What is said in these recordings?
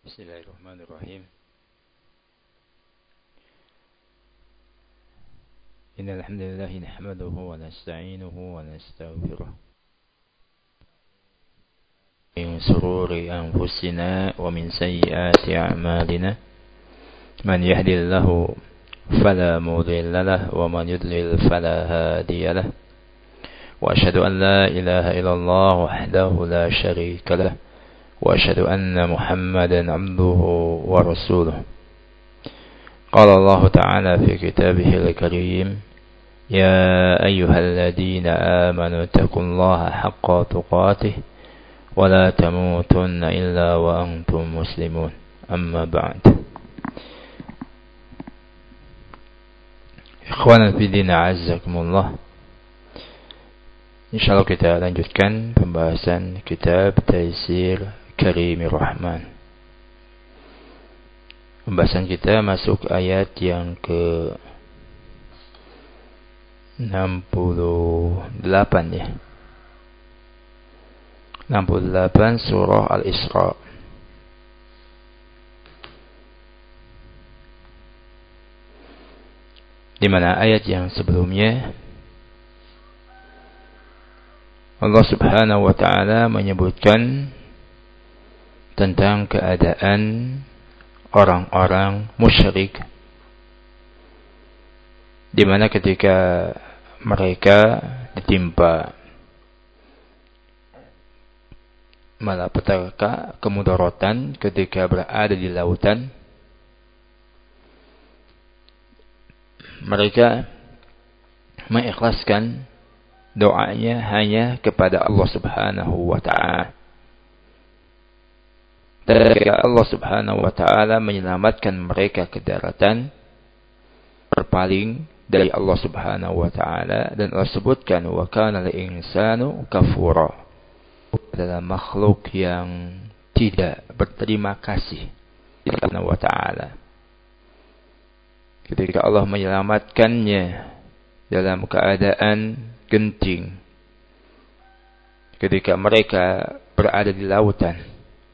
بسم الله الرحمن الرحيم. إن الحمد لله نحمده ونستعينه ونستغفره من شرور أنفسنا ومن سيئات أعمالنا من يهد الله فلا مضل له ومن يضلل فلا هادي له وأشهد أن لا إله إلا الله وحده لا شريك له وأشهد أن محمدا عبده ورسوله. قال الله تعالى في كتابه الكريم: يا أيها الذين آمنوا اتقوا الله حق تقاته ولا تموتن إلا وأنتم مسلمون. أما بعد. Ikhwanan fi din, a'azzakumullah. Insyaallah kita lanjutkan pembahasan kitab Taisir Karimir Rahman. Pembahasan kita masuk ayat yang ke 68 ya. 68 surah Al-Isra. Di mana ayat yang sebelumnya Allah Subhanahu wa taala menyebutkan tentang keadaan orang-orang musyrik, di mana ketika mereka ditimpa malapetaka, kemudaratan ketika berada di lautan, mereka mengikhlaskan doanya hanya kepada Allah Subhanahu wa taala. Ketika Allah Subhanahu wa taala menyelamatkan mereka ke daratan, berpaling dari Allah Subhanahu wa taala, dan Allah sebutkan wa kana al-insanu kafura, adalah makhluk yang tidak berterima kasih kepada Allah wa taala. Ketika Allah menyelamatkannya dalam keadaan genting, ketika mereka berada di lautan,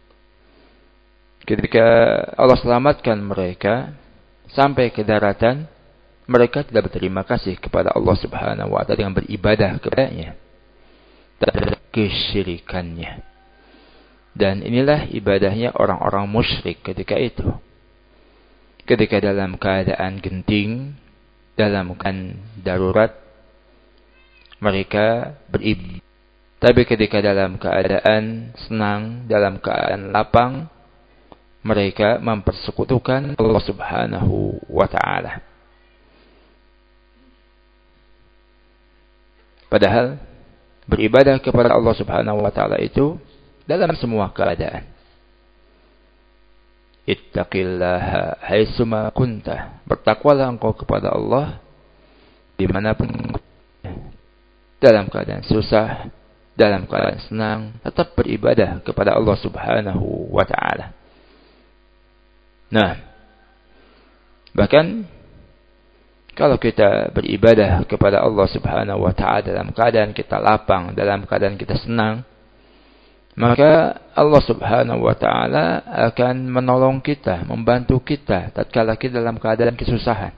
ketika Allah selamatkan mereka sampai ke daratan, mereka tidak berterima kasih kepada Allah Subhanahu wa taala dengan beribadah kepadanya, dan kesyirikannya. Dan inilah ibadahnya orang-orang musyrik ketika itu. Ketika dalam keadaan genting, dalam keadaan darurat, mereka beribadah. Tapi ketika dalam keadaan senang, dalam keadaan lapang, mereka mempersekutukan Allah Subhanahu wa taala. Padahal beribadah kepada Allah Subhanahu wa taala itu dalam semua keadaan. Ittaqillaha haitsuma kunta. Bertakwalah engkau kepada Allah dimanapun, dalam keadaan susah, dalam keadaan senang, tetap beribadah kepada Allah Subhanahu wa taala. Nah, bahkan kalau kita beribadah kepada Allah Subhanahu wa taala dalam keadaan kita lapang, dalam keadaan kita senang, maka Allah Subhanahu wa taala akan menolong kita, membantu kita tatkala kita dalam keadaan kesusahan.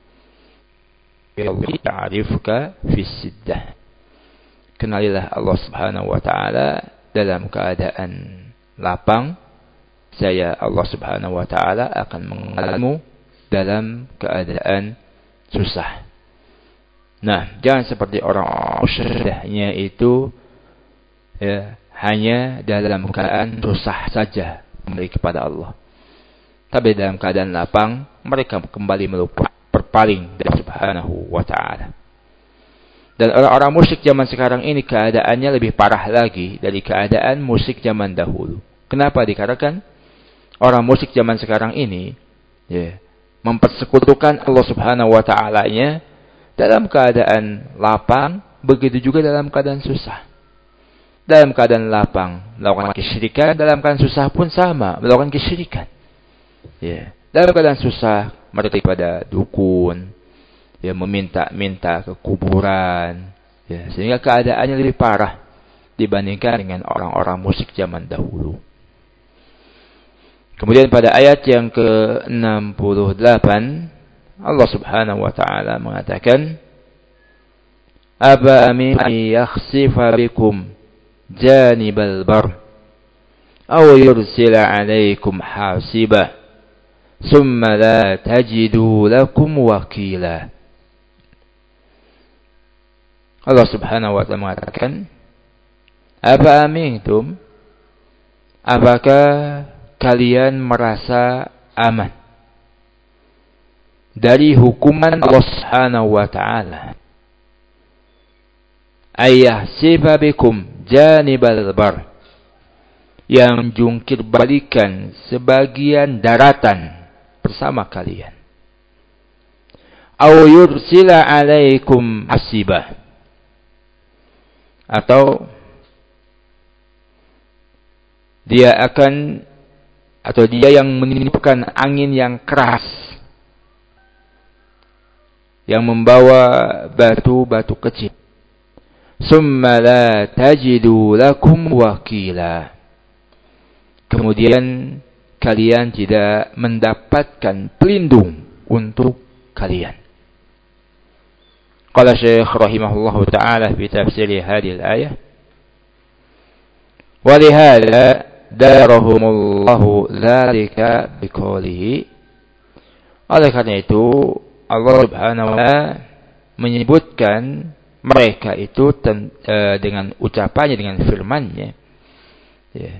Ta'rifuka fis siddah. Kenalilah Allah Subhanahu wa taala dalam keadaan lapang. Saya Allah Subhanahu wa taala akan mengenalmu dalam keadaan susah. Nah, jangan seperti orang musyriknya itu ya, hanya dalam keadaan susah saja kembali kepada Allah. Tapi dalam keadaan lapang mereka kembali melupakan, berpaling dari Subhanahu wa taala. Dan orang-orang musyrik zaman sekarang ini keadaannya lebih parah lagi dari keadaan musyrik zaman dahulu. Kenapa? Dikarenakan orang musyrik zaman sekarang ini ya, mempersekutukan Allah Subhanahu wa ta'ala-nya dalam keadaan lapang, begitu juga dalam keadaan susah. Dalam keadaan lapang melakukan kesyirikan, dalam keadaan susah pun sama, melakukan kesyirikan. Ya, dalam keadaan susah mereka pada dukun, ya, meminta-minta ke kuburan, ya, sehingga keadaannya lebih parah dibandingkan dengan orang-orang musyrik zaman dahulu. Kemudian pada ayat yang ke-68 Allah Subhanahu wa taala mengatakan, "Aba amin yakhsifa bikum janibal bar aw yursila 'alaikum hasiba thumma la tajidu lakum wakila." Allah Subhanahu wa taala mengatakan, "Apa amintum? Apakah kalian merasa aman dari hukuman Allah Subhanahu wa taala? Ayyahsiba bikum janibal bar, yang jungkir balikan sebagian daratan bersama kalian. Aw yursila 'alaikum hasiba, atau dia yang meniupkan angin yang keras yang membawa batu-batu kecil. Summa la tajidu lakum wakila, kemudian kalian tidak mendapatkan pelindung untuk kalian." Qala Syekh rahimahullahu ta'ala fi tafsir hadhihi al-ayah, wa lihadza darahumullahu dzalika biqoulihi. Oleh karena itu Allah Subhanahu wa ta'ala menyebutkan mereka itu dengan ucapannya, dengan firman-Nya, ya,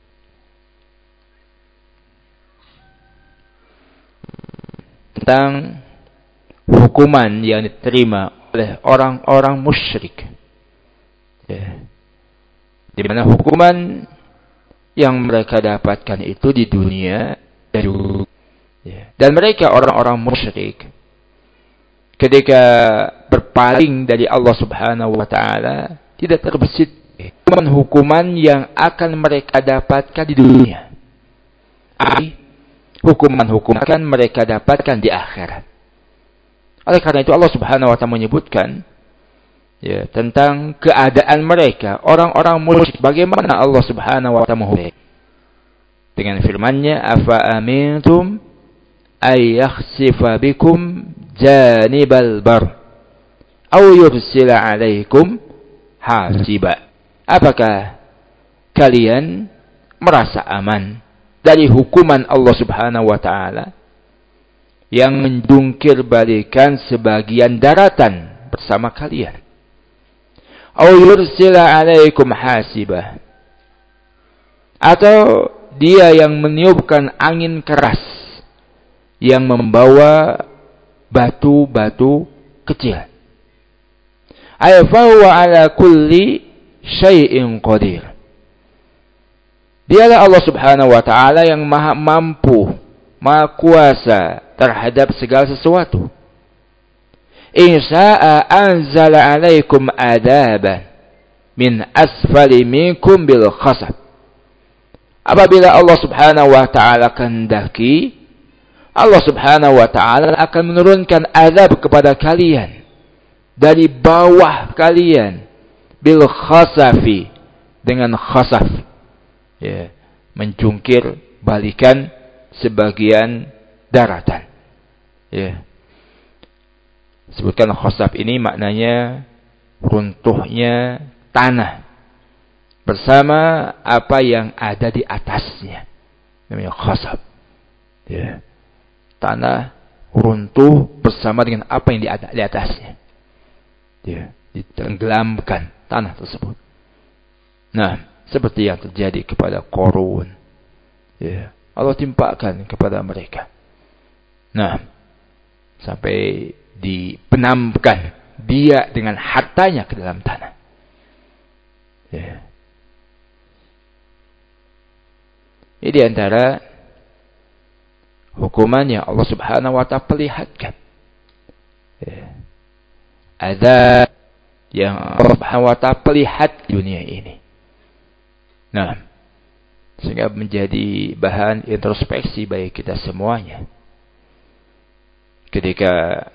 tentang hukuman yang diterima oleh orang-orang musyrik, ya, di mana hukuman yang mereka dapatkan itu di dunia dulu, ya. Dan mereka orang-orang musyrik ketika berpaling dari Allah Subhanahu wa taala tidak terbesit hukuman yang akan mereka dapatkan di dunia. Hukuman-hukuman akan mereka dapatkan di akhirat. Oleh karena itu Allah Subhanahu wa taala menyebutkan, ya, tentang keadaan mereka orang-orang musyrik, bagaimana Allah Subhanahu wa taala menghukum dengan firman-Nya, "Afa amintum ay yakhsifa bikum janibal bar aw yursila 'alaikum hasiba." Apakah kalian merasa aman dari hukuman Allah Subhanahu wa taala yang menjungkir balikan sebagian daratan bersama kalian? Aw yursila 'alaikum hasiba, atau dia yang meniupkan angin keras yang membawa batu-batu kecil. Fa huwa 'ala kulli syai'in qadir. Dialah Allah Subhanahu wa taala yang maha mampu, maha kuasa terhadap segala sesuatu. In syaa anzala 'alaikum adaban min asfali minkum bil khasab. Apabila Allah Subhanahu wa taala kehendaki, Allah Subhanahu wa taala akan menurunkan azab kepada kalian dari bawah kalian, bil khasafi, dengan khasaf, ya, menjungkir balikan sebagian daratan, ya. Sebutkan khasaf ini maknanya runtuhnya tanah bersama apa yang ada di atasnya, namanya khasaf, ya. Tanah runtuh bersama dengan apa yang di atasnya, ya, ditenggelamkan tanah tersebut. Nah, seperti yang terjadi kepada Qarun, ya, Allah timpakan kepada mereka. Nah, sampai dipenamkan dia dengan hartanya ke dalam tanah, ya. Ini di antara hukuman yang Allah Subhanahu wa taala perlihatkan, ya. Azab yang Allah Subhanahu wa taala perlihat di dunia ini. Nah, sehingga menjadi bahan introspeksi bagi kita semuanya. Ketika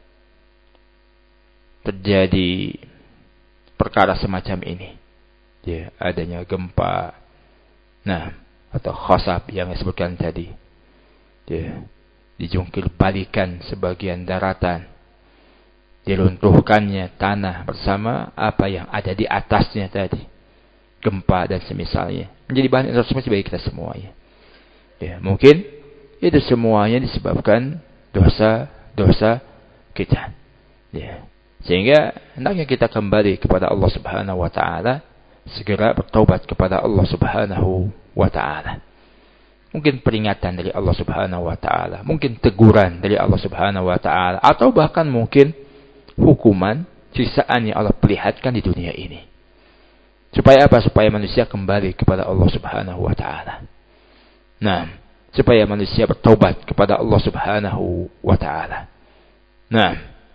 terjadi perkara semacam ini, ya, adanya gempa. Nah, atau khasab yang disebutkan tadi. Ya, dijungkir balikan sebagian daratan, diruntuhkannya tanah bersama apa yang ada di atasnya tadi, gempa dan semisalnya, menjadi bahan introspeksi bagi kita semuanya. Ya, mungkin itu semuanya disebabkan dosa-dosa kita. Ya, sehingga hendaknya kita kembali kepada Allah Subhanahu wa taala, segera bertobat kepada Allah Subhanahu wa taala. Mungkin peringatan dari Allah Subhanahu wa taala, mungkin teguran dari Allah Subhanahu wa taala, atau bahkan mungkin hukuman siksaan yang Allah perlihatkan di dunia ini. Supaya apa? Supaya manusia kembali kepada Allah Subhanahu wa taala. Nah, supaya manusia bertobat kepada Allah Subhanahu wa taala. Nah,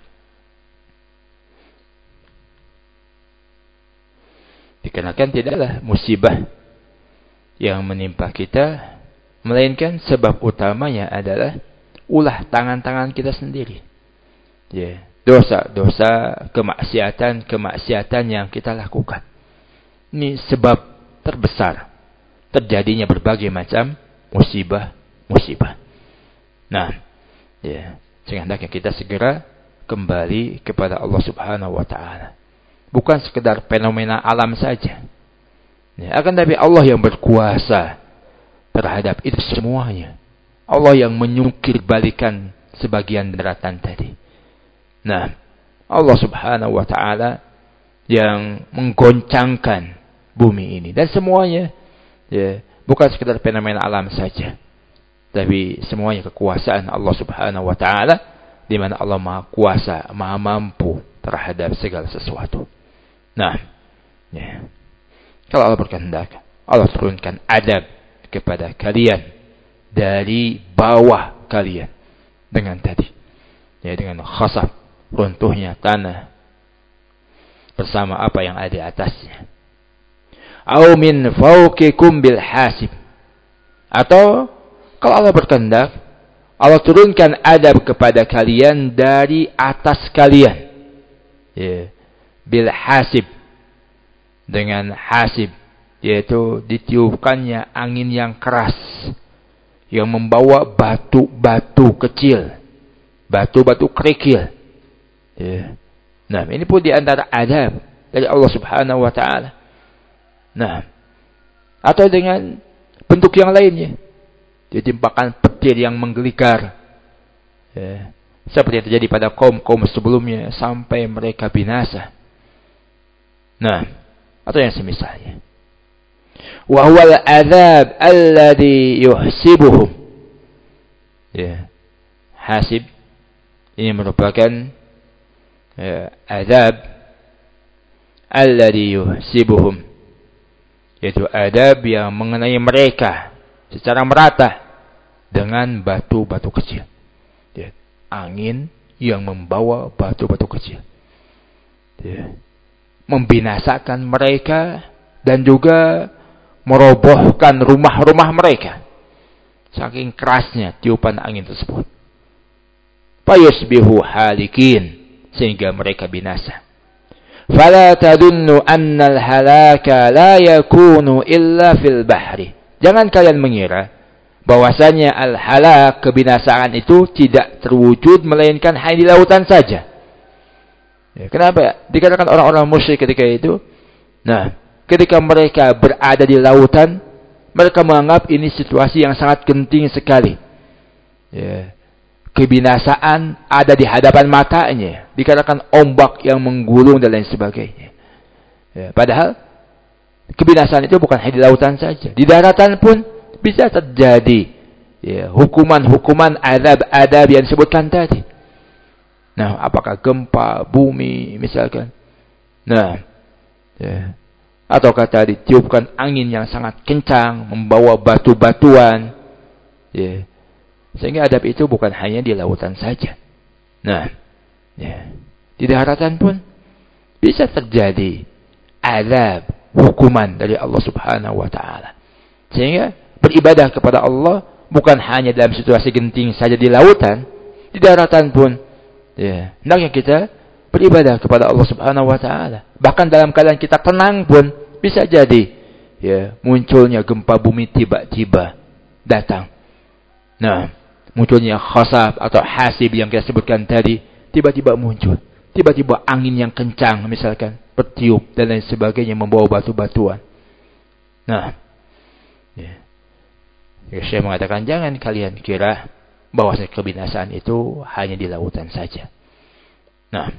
dikarenakan tidaklah musibah yang menimpa kita, melainkan sebab utamanya adalah ulah tangan-tangan kita sendiri. Ya, dosa-dosa, kemaksiatan yang kita lakukan. Ini sebab terbesar terjadinya berbagai macam musibah. Nah, ya, sehingga hendaknya kita segera kembali kepada Allah Subhanahu wa taala. Bukan sekedar fenomena alam saja. Ya, akan tapi Allah yang berkuasa terhadap itu semuanya. Allah yang menyungkir balikan sebagian daratan tadi. Nah, Allah Subhanahu wa taala yang menggoncangkan bumi ini dan semuanya, ya, bukan sekedar fenomena alam saja, tapi semuanya kekuasaan Allah Subhanahu wa taala, di mana Allah Maha Kuasa, Maha Mampu terhadap segala sesuatu. Nah, ya, kalau Allah berkehendak, Allah turunkan adab kepada kalian dari bawah kalian dengan tadi, ya, dengan khasab, runtuhnya tanah bersama apa yang ada di atasnya. Au min fawqikum bil hasib, atau kalau Allah berkehendak, Allah turunkan adab kepada kalian dari atas kalian, ya, bil hasib, dengan hasib, yaitu ditiupkannya angin yang keras yang membawa batu-batu kecil, batu-batu kerikil. Ya. Nah, ini pun diantara adab dari Allah Subhanahu wa taala. Nah, atau dengan bentuk yang lainnya, ditimpakan petir yang menggeligar, ya, seperti yang terjadi pada kaum-kaum sebelumnya sampai mereka binasa. Nah, atau yang semisalnya. Wa huwal adzab alladhi yuhsibuhum. Ya. Hasib ini merupakan, ya, azab alladhi yuhsibuhum, yaitu adab yang mengenai mereka secara merata dengan batu-batu kecil. Ya. Angin yang membawa batu-batu kecil. Ya. Membinasakan mereka dan juga merobohkan rumah-rumah mereka. Saking kerasnya tiupan angin tersebut. Fayusbihu halikin, sehingga mereka binasa. Fala tadunnu annal halaka la yakunu illa fil bahri. Jangan kalian mengira bahwasanya al-halak, kebinasaan itu tidak terwujud melainkan hanya di lautan saja. Ya, kenapa? Dikatakan orang-orang musyrik ketika itu. Nah, ketika mereka berada di lautan, mereka menganggap ini situasi yang sangat genting sekali. Ya, kebinasaan ada di hadapan matanya. Dikatakan ombak yang menggulung dan lain sebagainya. Ya, padahal kebinasaan itu bukan hanya di lautan saja. Di daratan pun bisa terjadi, ya, hukuman-hukuman, adab-adab yang disebutkan tadi. Nah, apakah gempa bumi misalkan. Nah, ya, ataukah tadi tiupkan angin yang sangat kencang membawa batu-batuan, ya. Sehingga adab itu bukan hanya di lautan saja. Nah, ya, di daratan pun bisa terjadi azab, hukuman dari Allah Subhanahu wa taala. Sehingga beribadah kepada Allah bukan hanya dalam situasi genting saja di lautan, di daratan pun, ya, hendaknya kita beribadah kepada Allah Subhanahu wa taala. Bahkan dalam keadaan kita tenang pun bisa jadi, ya, munculnya gempa bumi tiba-tiba datang. Nah, munculnya khasaf atau hasib yang kita sebutkan tadi, tiba-tiba muncul. Tiba-tiba angin yang kencang misalkan, bertiup dan lain sebagainya membawa batu-batuan. Nah, ya. Saya mengatakan jangan kalian kira bahwa kebinasaan itu hanya di lautan saja. Nah,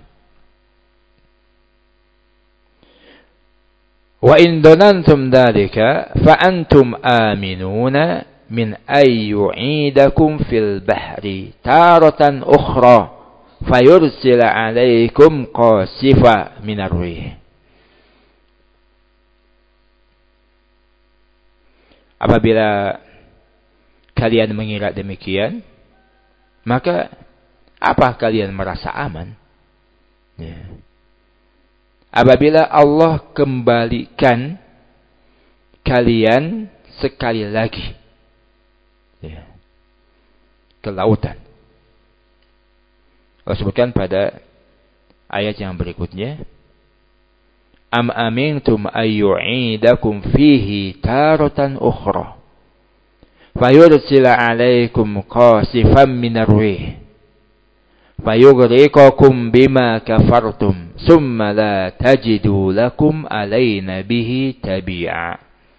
wa in dhanantum dzalika fa antum aminuna min ay yu'idakum fil bahri taratan ukhra fayursila 'alaikum qasifa minar rih. Apabila kalian mengira demikian, maka apa kalian merasa aman? Ya. Apabila Allah kembalikan kalian sekali lagi, ya, ke lautan. Allah sebutkan pada ayat yang berikutnya, am amintum ayyu'idakum fihi taratan ukhra fayursila 'alaikum qasifan minar rih fayughriqakum bima kafartum summa la tajidu lakum 'alaina bihi tabi'a.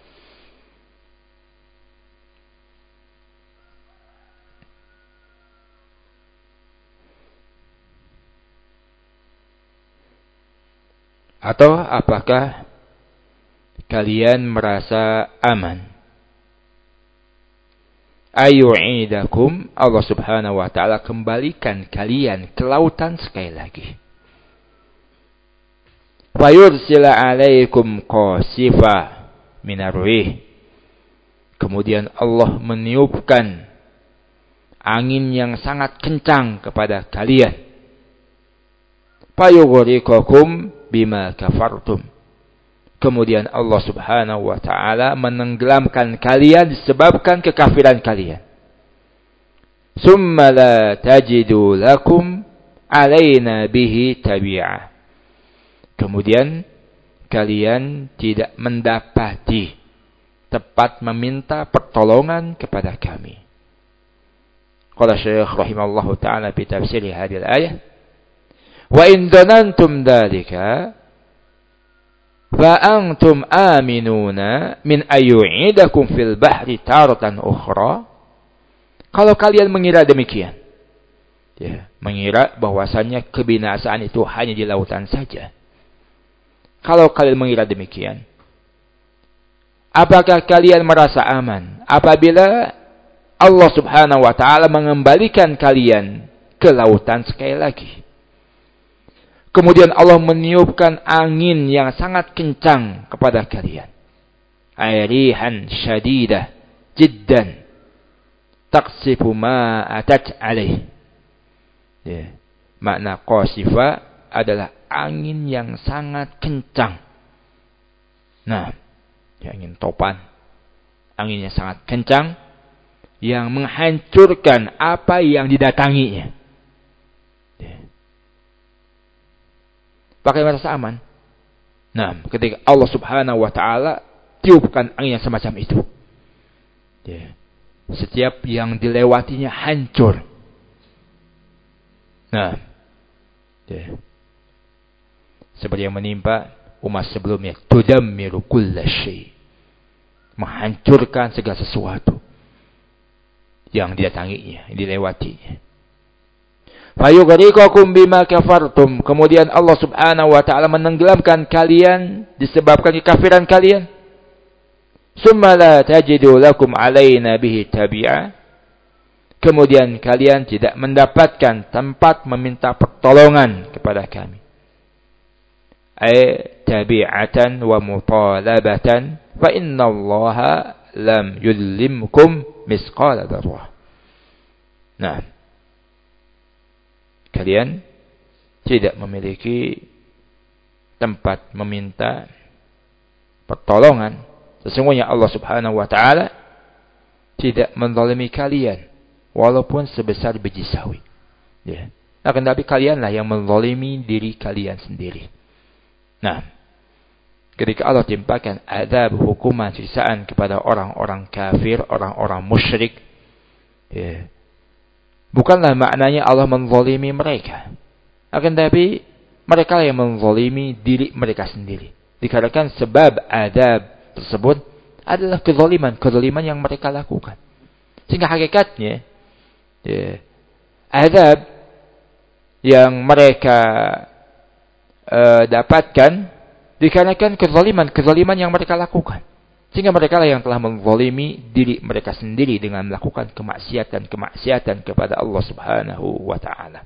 Atau apakah kalian merasa aman? Ayu'idakum, Allah subhanahu wa ta'ala kembalikan kalian ke lautan sekali lagi. Fayursila 'alaikum qasifa minar rih. Kemudian Allah meniupkan angin yang sangat kencang kepada kalian. Fayughriqakum bima kafartum. Kemudian Allah subhanahu wa ta'ala menenggelamkan kalian disebabkan kekafiran kalian. Summa la tajidu lakum 'alaina bihi tabi'a. Kemudian kalian tidak mendapati tempat meminta pertolongan kepada kami. Qala Syekh rahimallahu ta'ala fi tafsir hadhihi al-ayah, wa in dhanantum dzalika fa antum aminuna min ayyu'idakum fil bahri taratan ukhra. Kalau kalian mengira demikian, ya, mengira bahwasanya kebinasaan itu hanya di lautan saja. Kalau kalian mengira demikian, apakah kalian merasa aman apabila Allah subhanahu wa ta'ala mengembalikan kalian ke lautan sekali lagi? Kemudian Allah meniupkan angin yang sangat kencang kepada kalian. Rihan syadidah jiddan taqsifu ma atat alaih. Ya. Makna qasifa adalah angin yang sangat kencang. Nah, ya, angin topan. Angin yang sangat kencang yang menghancurkan apa yang didatanginya. Pakai merasa aman. Nah, ketika Allah subhanahu wa ta'ala tiupkan angin yang semacam itu, ya, setiap yang dilewatinya hancur. Nah, ya, seperti yang menimpa umat sebelumnya, tudammiru kulla syai', menghancurkan segala sesuatu yang didatanginya, yang dilewatinya. Fayughriqakum bima kafartum. Kemudian Allah subhanahu wa ta'ala menenggelamkan kalian disebabkan kekafiran kalian. Summa la tajidu lakum 'alaina bihi tabi'a. Kemudian kalian tidak mendapatkan tempat meminta pertolongan kepada kami. Ay tabi'atan wa mutalabatan fa innallaha lam yudlimkum misqala dzarrah. Nah, kalian tidak memiliki tempat meminta pertolongan. Sesungguhnya Allah subhanahu wa ta'ala tidak menzalimi kalian walaupun sebesar biji sawi. Ya. Akan tapi kalianlah yang menzalimi diri kalian sendiri. Nah, ketika Allah timpakan azab, hukuman, siksaan kepada orang-orang kafir, orang-orang musyrik, ya, bukanlah maknanya Allah menzalimi mereka. Akan tapi mereka yang menzalimi diri mereka sendiri. Dikarenakan sebab azab tersebut adalah kezaliman yang mereka lakukan. Sehingga hakikatnya, ya, azab yang mereka dapatkan dikarenakan kezaliman yang mereka lakukan. Sehingga mereka lah yang telah menzalimi diri mereka sendiri dengan melakukan kemaksiatan kepada Allah Subhanahu wa taala.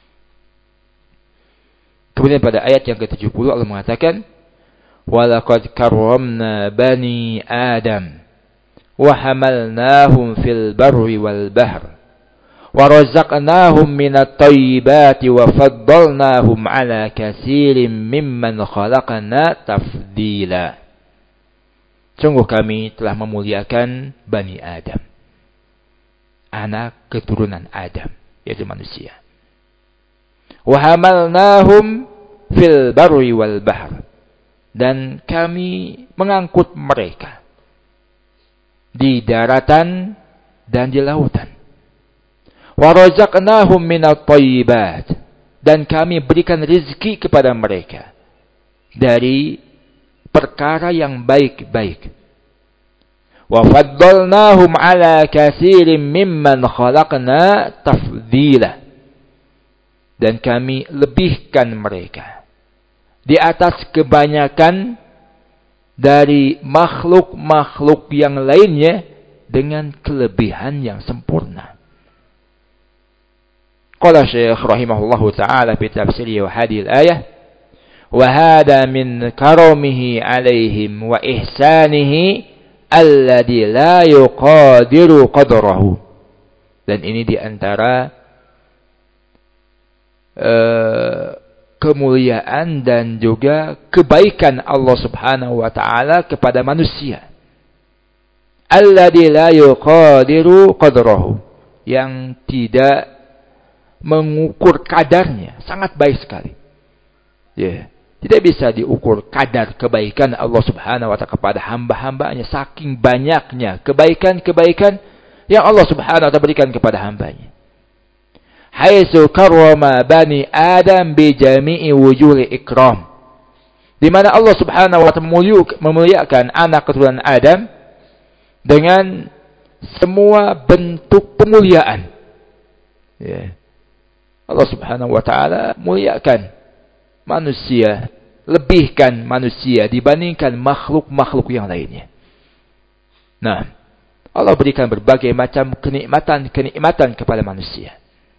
Kemudian pada ayat yang ke-70 Allah mengatakan, "Walaqad karramna bani Adam wa hamalnahum fil barri wal bahr wa razaqnahum minat thayyibati wa faddalnahum ala katsirin mimman khalaqna tafdila." Sungguh kami telah memuliakan Bani Adam, anak keturunan Adam, yaitu manusia. Wa hamalnahum fil barri wal bahr, dan kami mengangkut mereka di daratan dan di lautan. Wa razaqnahum minat thayyibat, dan kami berikan rezeki kepada mereka dari perkara yang baik-baik. Wa faddalnahum ala katsirin mimman khalaqna tafdila, dan kami lebihkan mereka di atas kebanyakan dari makhluk-makhluk yang lainnya dengan kelebihan yang sempurna. Qala Syekh rahimahullahu ta'ala fi tafsirih hadhihi al-ayah, wa hada min karamihi alaihim wa ihsanihi alladhi la yuqadiru qadrahu. Dan ini di antara kemuliaan dan juga kebaikan Allah Subhanahu wa taala kepada manusia. Alladzi la yuqadiru qadrahu, yang tidak mengukur kadarnya, sangat baik sekali. Ya, tidak bisa diukur kadar kebaikan Allah Subhanahu wa taala kepada hamba-hambanya, saking banyaknya kebaikan-kebaikan yang Allah Subhanahu wa taala berikan kepada hambanya. Haitsu karrama bani Adam bi jami'i wujuhil ikram, di mana Allah Subhanahu wa taala memuliakan anak keturunan Adam dengan semua bentuk pemuliaan. Ya. Allah Subhanahu wa taala muliakan manusia, lebihkan manusia dibandingkan makhluk-makhluk yang lainnya. Nah, Allah berikan berbagai macam kenikmatan kepada manusia.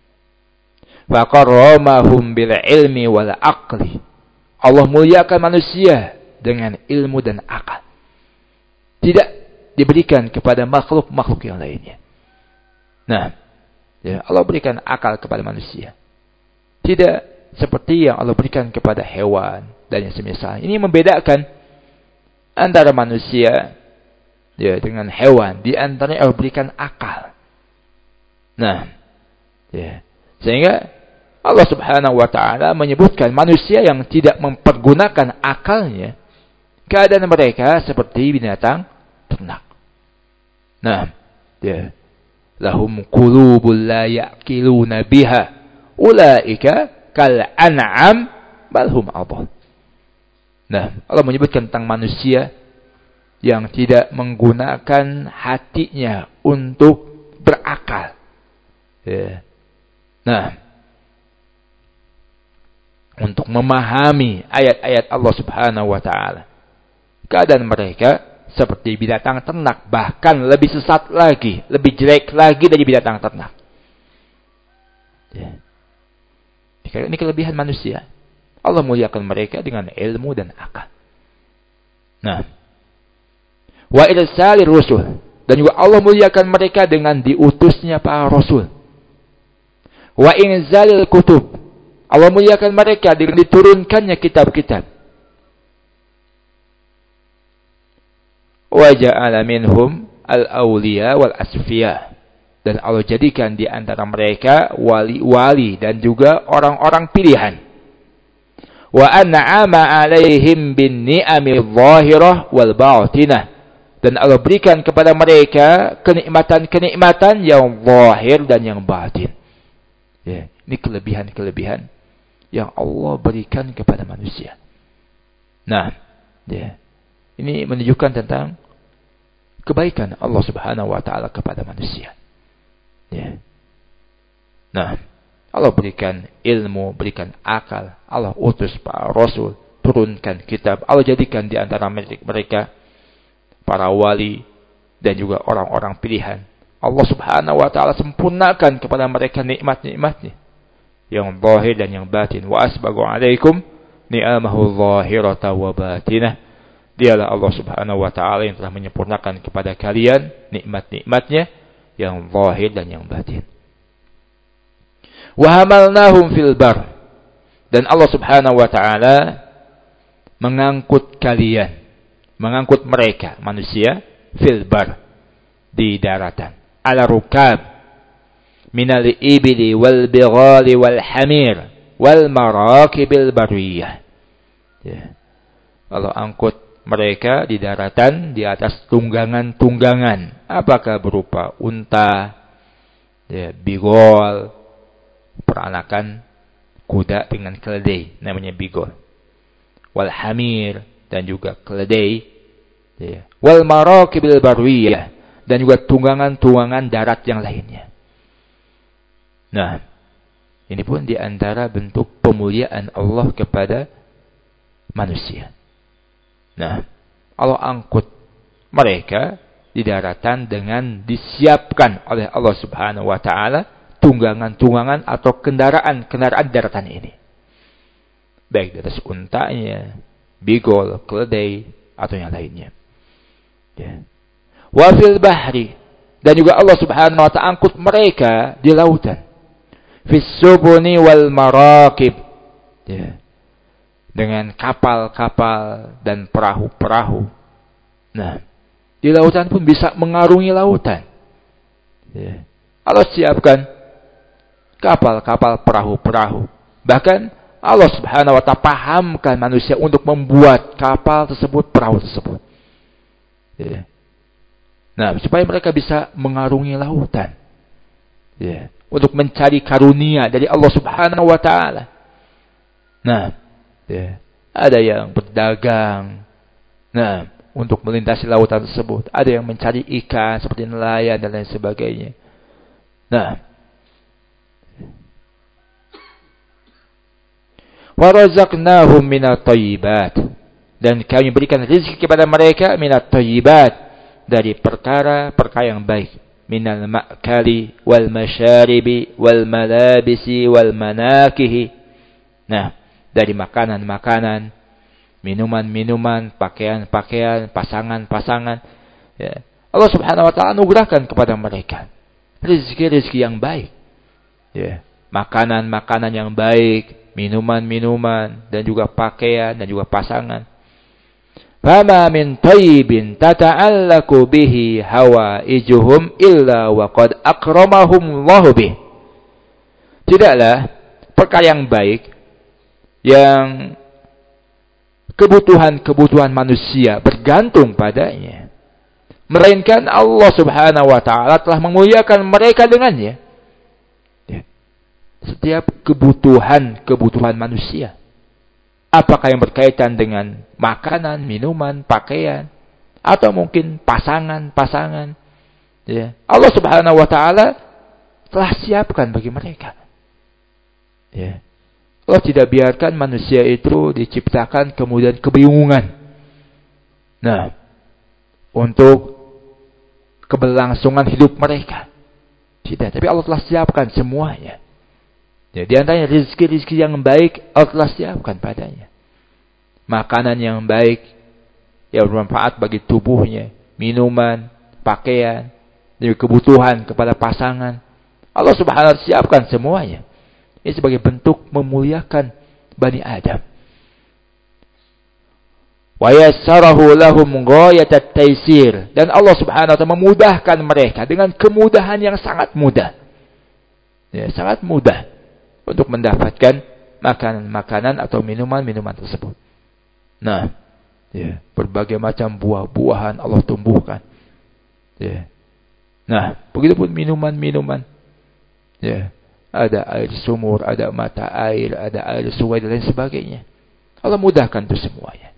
Wa karramahum bil ilmi wal aqli. Allah muliakan manusia dengan ilmu dan akal. Tidak diberikan kepada makhluk-makhluk yang lainnya. Nah, ya, Allah berikan akal kepada manusia. Tidak seperti yang Allah berikan kepada hewan dan yang semisal. Ini membedakan antara manusia, ya, dengan hewan. Di antaranya Allah berikan akal. Nah, ya, sehingga Allah Subhanahu wa taala menyebutkan manusia yang tidak mempergunakan akalnya, keadaan mereka seperti binatang ternak. Nah, ya, lahum qulubul la ya'qiluna biha ulaika kal an'am bal hum adall. Nah, Allah menyebutkan tentang manusia yang tidak menggunakan hatinya untuk berakal. Ya. Nah, untuk memahami ayat-ayat Allah Subhanahu wa taala, keadaan mereka seperti binatang ternak, bahkan lebih sesat lagi, lebih jelek lagi dari binatang ternak. Ya. Ini kelebihan manusia. Allah muliakan mereka dengan ilmu dan akal. Nah, wa irsalir rusul, dan juga Allah muliakan mereka dengan diutusnya para rasul. Wa inzalil kutub, Allah muliakan mereka dengan diturunkannya kitab-kitab. Wa ja'ala minhum al-awliya wal asfiya, dan Allah jadikan di antara mereka wali-wali dan juga orang-orang pilihan. Wa an'ama 'alaihim bin ni'amil zahirah wal batinah. Dan Allah berikan kepada mereka kenikmatan-kenikmatan yang zahir dan yang batin. Ya, ini kelebihan-kelebihan yang Allah berikan kepada manusia. Nah, ya, ini menunjukkan tentang kebaikan Allah Subhanahu wa taala kepada manusia. Ya. Nah, Allah berikan ilmu, berikan akal, Allah utus para rasul, turunkan kitab, Allah jadikan di antara mereka para wali dan juga orang-orang pilihan. Allah Subhanahu wa taala sempurnakan kepada mereka nikmat-nikmatnya yang zahir dan yang batin. Wa asbaghu 'alaikum ni'amahu zahirata wa batinah. Dialah Allah Subhanahu wa taala yang telah menyempurnakan kepada kalian nikmat-nikmatnya yang zahir dan yang batin. Wa hamalnahum fil bar. Dan Allah Subhanahu wa taala mengangkut kalian, mengangkut mereka manusia fil bar, di daratan, ala rukab minal ibli wal bighali wal hamir wal marakibil bariyah. Ya. Allah angkut mereka di daratan di atas tunggangan-tunggangan, apakah berupa unta, ya, bigol, peranakan kuda dengan keledai, namanya bigol, wal hamir, dan juga keledai, ya, wal marakibil bariyah, dan juga tunggangan-tunggangan darat yang lainnya. Nah, ini pun di antara bentuk pemuliaan Allah kepada manusia. Nah, Allah angkut mereka di daratan dengan disiapkan oleh Allah Subhanahu wa taala tunggangan-tunggangan atau kendaraan-kendaraan daratan ini. Baik di atas untanya, bigol, keledai, atau yang lainnya. Ya. Wa fil bahri, dan juga Allah Subhanahu wa taala angkut mereka di lautan. Fis subuni wal marakib. Ya. Dengan kapal-kapal dan perahu-perahu. Nah, di lautan pun bisa mengarungi lautan. Ya. Allah siapkan kapal-kapal, perahu-perahu. Bahkan Allah Subhanahu wa ta'ala pahamkan manusia untuk membuat kapal tersebut, perahu tersebut. Ya. Nah, supaya mereka bisa mengarungi lautan. Ya. Untuk mencari karunia dari Allah Subhanahu wa ta'ala. Nah, ya, ada yang berdagang, nah, untuk melintasi lautan tersebut. Ada yang mencari ikan seperti nelayan dan lain sebagainya. Nah, wa razaqnahum minat thayyibat, dan kami berikan rezeki kepada mereka minat thayyibat, dari perkara-perkara yang baik, minal ma'kali wal masyaribi wal malabisi wal manakihi. Nah, dari makanan-makanan, minuman-minuman, pakaian-pakaian, pasangan-pasangan. Ya. Allah Subhanahu wa ta'ala anugerahkan kepada mereka rezeki-rezeki yang baik. Ya. Makanan-makanan yang baik, minuman-minuman, dan juga pakaian, dan juga pasangan. Fama min tayyibin tata'allaku bihi hawaijuhum illa wa qad akramahum Allahu bih. Tidaklah perkara yang baik yang kebutuhan-kebutuhan manusia bergantung padanya, melainkan Allah Subhanahu wa ta'ala telah memuliakan mereka dengannya. Ya. Setiap kebutuhan manusia, apakah yang berkaitan dengan makanan, minuman, pakaian, atau mungkin pasangan-pasangan, ya, Allah Subhanahu wa ta'ala telah siapkan bagi mereka. Ya. Allah tidak biarkan manusia itu diciptakan kemudian kebingungan. Nah, untuk keberlangsungan hidup mereka. Tidak, tapi Allah telah siapkan semuanya. Ya, di antaranya rezeki-rezeki yang baik Allah telah siapkan padanya. Makanan yang baik yang bermanfaat bagi tubuhnya, minuman, pakaian, dan kebutuhan kepada pasangan. Allah Subhanahu wa ta'ala siapkan semuanya. Ini sebagai bentuk memuliakan Bani Adam. Wa yassarahu lahum ghayatat taysir, dan Allah Subhanahu wa ta'ala memudahkan mereka dengan kemudahan yang sangat mudah. Ya, sangat mudah untuk mendapatkan makanan-makanan atau minuman-minuman tersebut. Nah, ya, berbagai macam buah-buahan Allah tumbuhkan. Ya. Nah, begitupun minuman-minuman. Ya, ada air sumur, ada mata air, ada air sungai dan lain sebagainya. Allah mudahkan itu semuanya.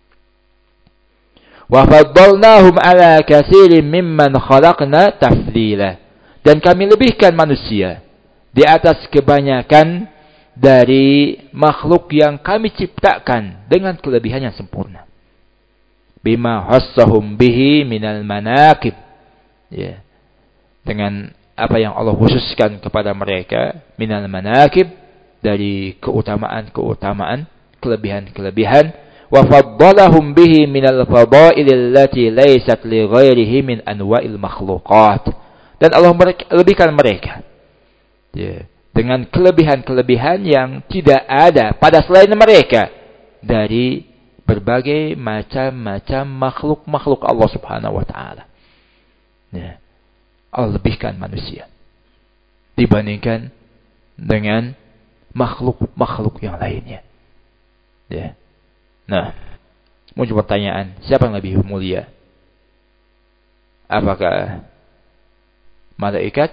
Wa faddalnahum ala katsirin mimman khalaqna tafdila. Dan kami lebihkan manusia di atas kebanyakan dari makhluk yang kami ciptakan dengan kelebihan yang sempurna. Bima hassahum bihi minal manaqib. Ya. Dengan apa yang Allah khususkan kepada mereka minal manaqib, dari keutamaan-keutamaan, kelebihan-kelebihan. Wa faddalahum bihi minal fadail allati laysat li ghairihi min anwa'il makhluqat. Dan Allah lebihkan mereka, ya, dengan kelebihan-kelebihan yang tidak ada pada selain mereka dari berbagai macam-macam makhluk-makhluk Allah Subhanahu wa taala. Ya. Allah lebihkan manusia dibandingkan dengan makhluk-makhluk yang lainnya. Ya. Nah, muncul pertanyaan, siapa yang lebih mulia? Apakah malaikat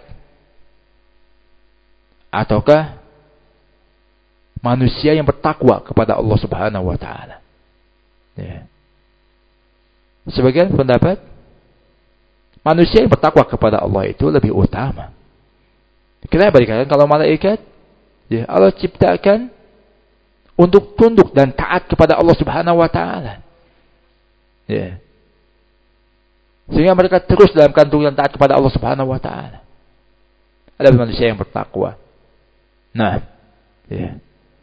ataukah manusia yang bertakwa kepada Allah Subhanahu wa taala? Ya. Sebagian pendapat manusia yang bertakwa kepada Allah itu lebih utama. Kenapa dikatakan kalau malaikat, ya, Allah ciptakan untuk tunduk dan taat kepada Allah Subhanahu wa taala. Ya. Sehingga mereka terus dalam kandungan dan taat kepada Allah Subhanahu wa taala. Ada manusia yang bertakwa. Nah, ya,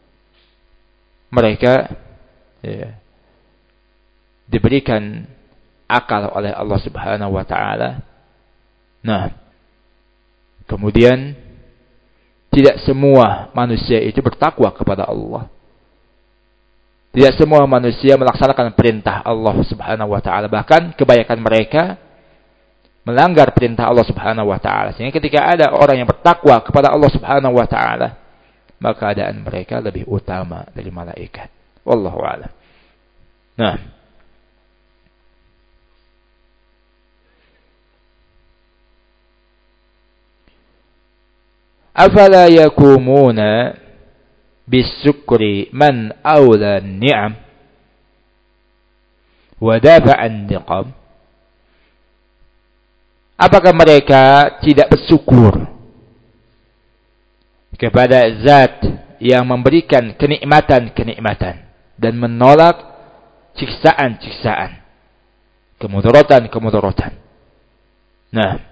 mereka, ya, diberikan akal oleh Allah Subhanahu wa taala. Nah, kemudian tidak semua manusia itu bertakwa kepada Allah. Tidak semua manusia melaksanakan perintah Allah Subhanahu wa taala. Bahkan kebanyakan mereka melanggar perintah Allah Subhanahu wa taala. Sehingga ketika ada orang yang bertakwa kepada Allah Subhanahu wa taala, maka keadaan mereka lebih utama dari malaikat. Wallahu a'lam. Nah, afala yakumuna bisukri man awla ni'am wa dafa'an niqam. Apakah mereka tidak bersyukur kepada zat yang memberikan kenikmatan-kenikmatan dan menolak siksaan-siksaan, kemudaratan-kemudaratan. Nah,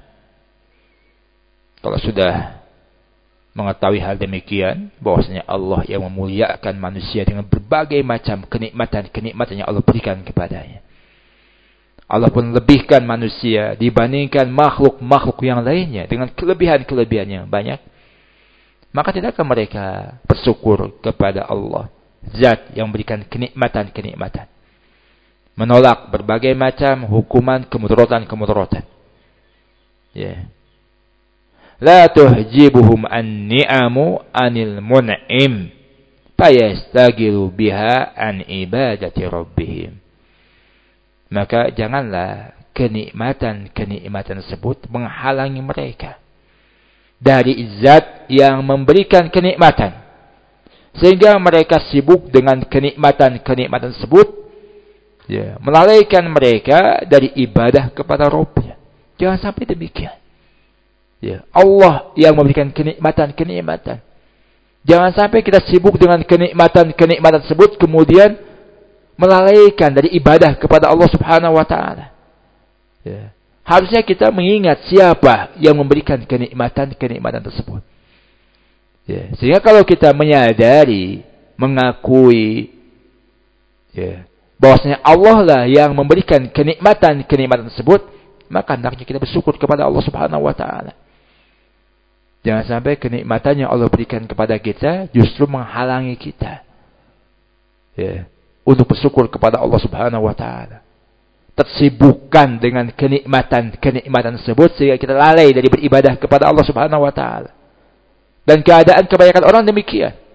kalau sudah mengetahui hal demikian, bahwasanya Allah yang memuliakan manusia dengan berbagai macam kenikmatan-kenikmatan yang Allah berikan kepadanya. Allah pun lebihkan manusia dibandingkan makhluk-makhluk yang lainnya dengan kelebihan-kelebihan yang banyak. Maka tidakkah mereka bersyukur kepada Allah, zat yang memberikan kenikmatan-kenikmatan, menolak berbagai macam hukuman kemudaratan-kemudaratan. Ya. La tuhjibuhum an-ni'amu anil mun'im fayastagilu biha an ibadati rabbihim. Maka janganlah kenikmatan-kenikmatan tersebut menghalangi mereka dari zat yang memberikan kenikmatan, sehingga mereka sibuk dengan kenikmatan-kenikmatan tersebut, ya, melalaikan mereka dari ibadah kepada Rabbnya. Jangan sampai demikian. Ya, Allah yang memberikan kenikmatan-kenikmatan. Jangan sampai kita sibuk dengan kenikmatan-kenikmatan tersebut kemudian melalaikan dari ibadah kepada Allah Subhanahu wa taala. Ya. Harusnya kita mengingat siapa yang memberikan kenikmatan-kenikmatan tersebut. Ya. Sehingga kalau kita menyadari, mengakui, ya, bahwasanya Allah lah yang memberikan kenikmatan-kenikmatan tersebut, maka hendaknya kita bersyukur kepada Allah Subhanahu wa taala. Jangan sampai kenikmatan yang Allah berikan kepada kita justru menghalangi kita, ya, untuk bersyukur kepada Allah Subhanahu wa taala. Tersibukkan dengan kenikmatan-kenikmatan tersebut sehingga kita lalai dari beribadah kepada Allah Subhanahu wa taala. Dan keadaan kebanyakan orang demikian.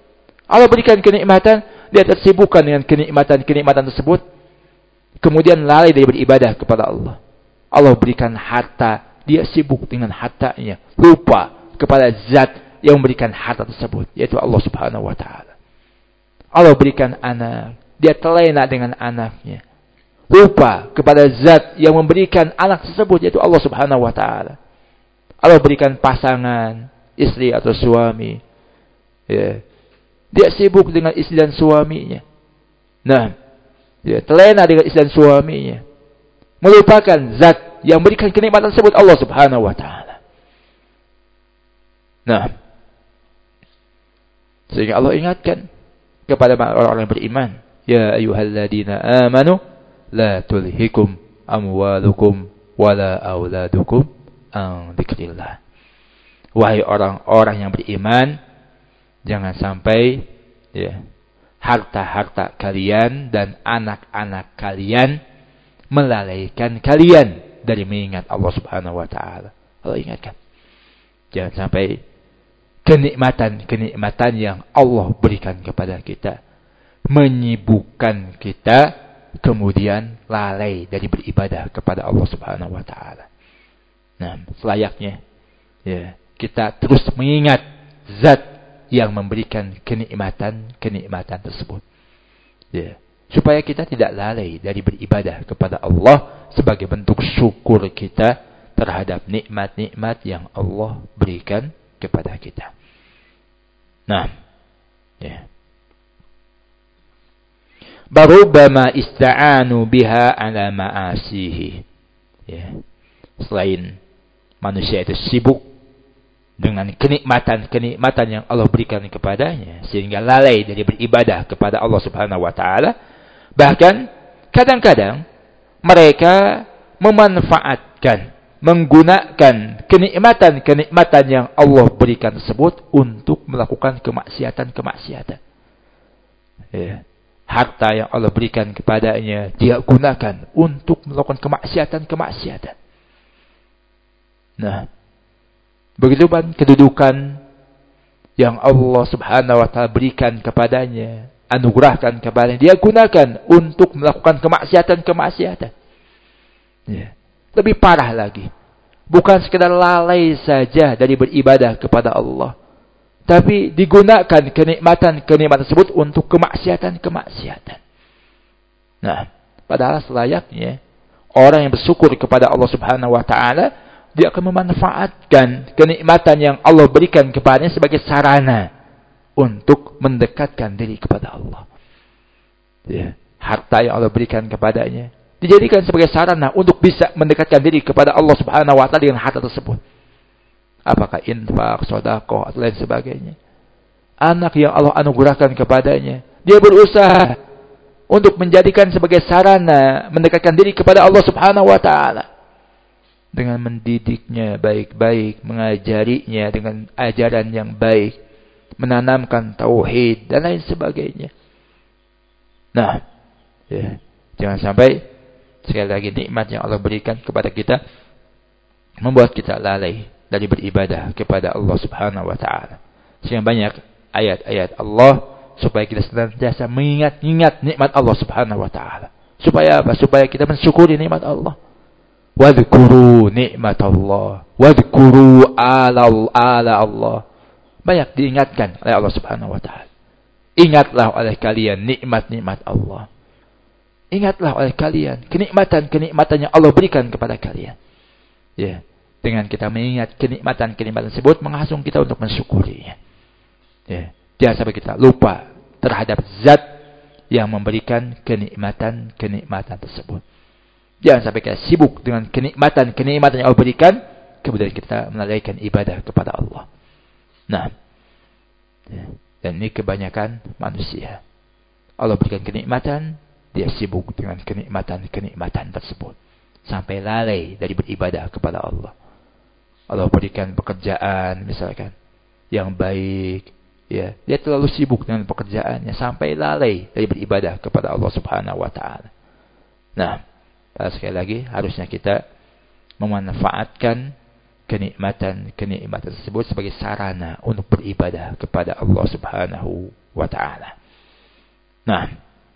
Allah berikan kenikmatan, dia tersibukkan dengan kenikmatan tersebut, kemudian lalai dari beribadah kepada Allah. Allah berikan harta, dia sibuk dengan hartanya, lupa kepada zat yang memberikan harta tersebut, yaitu Allah Subhanahu wa taala. Allah berikan anak, dia terlena dengan anaknya, lupa kepada zat yang memberikan anak tersebut, yaitu Allah Subhanahu wa taala. Allah berikan pasangan, istri atau suami, ya, dia sibuk dengan istri dan suaminya. Nah, dia terlena dengan istri dan suaminya, melupakan zat yang memberikan kenikmatan tersebut, Allah Subhanahu wa taala. Nah, sehingga Allah ingatkan kepada orang-orang yang beriman, ya ayyuhalladzina amanu la tulhikum amwalukum wala auladukum an dzikrillah. Wahai orang-orang yang beriman, jangan sampai ya, harta-harta kalian dan anak-anak kalian melalaikan kalian dari mengingat Allah Subhanahu wa taala. Allah ingatkan, jangan sampai kenikmatan yang Allah berikan kepada kita menyibukkan kita, kemudian lalai dari beribadah kepada Allah Subhanahu wa taala. Nah, selayaknya ya, kita terus mengingat zat yang memberikan kenikmatan tersebut. Ya, supaya kita tidak lalai dari beribadah kepada Allah sebagai bentuk syukur kita terhadap nikmat-nikmat yang Allah berikan kepada kita. Nah, ya. Barubbama ista'anu biha ala ma'asihi. Ya. Selain manusia itu sibuk dengan kenikmatan yang Allah berikan kepadanya sehingga lalai dari beribadah kepada Allah Subhanahu wa taala, bahkan kadang-kadang mereka memanfaatkan, menggunakan kenikmatan yang Allah berikan tersebut untuk melakukan kemaksiatan. Ya. Harta yang Allah berikan kepadanya, dia gunakan untuk melakukan kemaksiatan. Nah, begitu pun kedudukan yang Allah Subhanahu wa taala berikan kepadanya, anugerahkan kepadanya, dia gunakan untuk melakukan kemaksiatan. Ya. Lebih parah lagi, bukan sekedar lalai saja dari beribadah kepada Allah, tapi digunakan kenikmatan tersebut untuk kemaksiatan. Nah, padahal selayaknya orang yang bersyukur kepada Allah Subhanahu wa taala, dia akan memanfaatkan kenikmatan yang Allah berikan kepadanya sebagai sarana untuk mendekatkan diri kepada Allah. Ya, harta yang Allah berikan kepadanya dijadikan sebagai sarana untuk bisa mendekatkan diri kepada Allah Subhanahu wa taala dengan harta tersebut. Apakah infak, sedekah atau lain sebagainya. Anak yang Allah anugerahkan kepadanya, dia berusaha untuk menjadikan sebagai sarana mendekatkan diri kepada Allah Subhanahu wa taala dengan mendidiknya baik-baik, mengajarinya dengan ajaran yang baik, menanamkan tauhid dan lain sebagainya. Nah, ya, jangan sampai sekali lagi nikmat yang Allah berikan kepada kita membuat kita lalai dari beribadah kepada Allah Subhanahu wa taala. Sehingga banyak ayat-ayat Allah supaya kita senantiasa mengingat nikmat Allah Subhanahu wa taala. Supaya apa? Supaya kita mensyukuri nikmat Allah. Wadhkuru nikmatallah, wadhkuru ala Allah. Banyak diingatkan oleh Allah Subhanahu wa taala. Ingatlah oleh kalian nikmat-nikmat Allah. Ingatlah oleh kalian kenikmatan yang Allah berikan kepada kalian. Ya, dengan kita mengingat kenikmatan tersebut menghasung kita untuk mensyukurinya. Ya, jangan sampai kita lupa terhadap zat yang memberikan kenikmatan tersebut. Jangan sampai kita sibuk dengan kenikmatan yang Allah berikan, kemudian kita melalaikan ibadah kepada Allah. Nah, ya, dan ini kebanyakan manusia. Allah berikan kenikmatan, dia sibuk dengan kenikmatan tersebut sampai lalai dari beribadah kepada Allah. Allah berikan pekerjaan misalkan yang baik, ya, dia terlalu sibuk dengan pekerjaannya sampai lalai dari beribadah kepada Allah Subhanahu wa taala. Nah, sekali lagi harusnya kita memanfaatkan kenikmatan tersebut sebagai sarana untuk beribadah kepada Allah Subhanahu wa taala. Nah,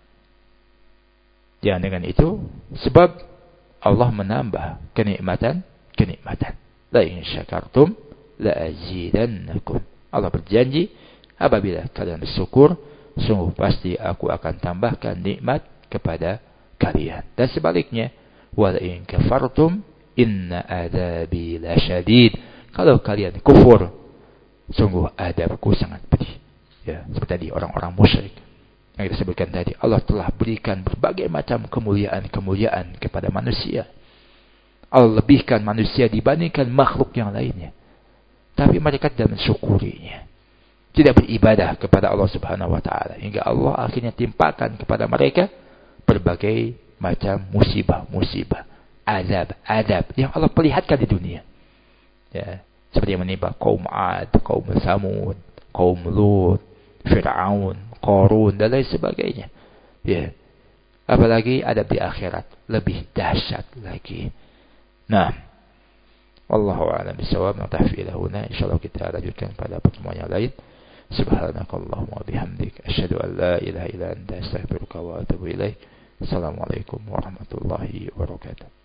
yang dengan itu sebab Allah menambah kenikmatan. La in syakartum la azidannakum. Allah berjanji, apabila kalian bersyukur, sungguh pasti aku akan tambahkan nikmat kepada kalian. Dan sebaliknya, wa la in kafartum inna adzabi lasyadid. Kalau kalian kufur, sungguh adabku sangat pedih. Ya, seperti tadi orang-orang musyrik yang kita sebutkan tadi, Allah telah berikan berbagai macam kemuliaan kepada manusia. Allah lebihkan manusia dibandingkan makhluk yang lainnya. Tapi mereka tidak mensyukurinya. Tidak beribadah kepada Allah Subhanahu wa taala, hingga Allah akhirnya timpakan kepada mereka berbagai macam musibah, azab yang Allah perlihatkan di dunia. Ya, seperti yang menimpa kaum Ad, kaum Samud, kaum Lut, Fir'aun, Qarun dan lain sebagainya. Ya. Apalagi adab di akhirat lebih dahsyat lagi. Nah, wallahu a'lam bishawab. Naktafi ila huna. Insyaallah kita lanjutkan pada pertemuan yang lain. Subhanakallahumma bihamdik asyhadu an la ilaha illa anta astaghfiruka wa atubu ilaik. Assalamualaikum warahmatullahi wabarakatuh.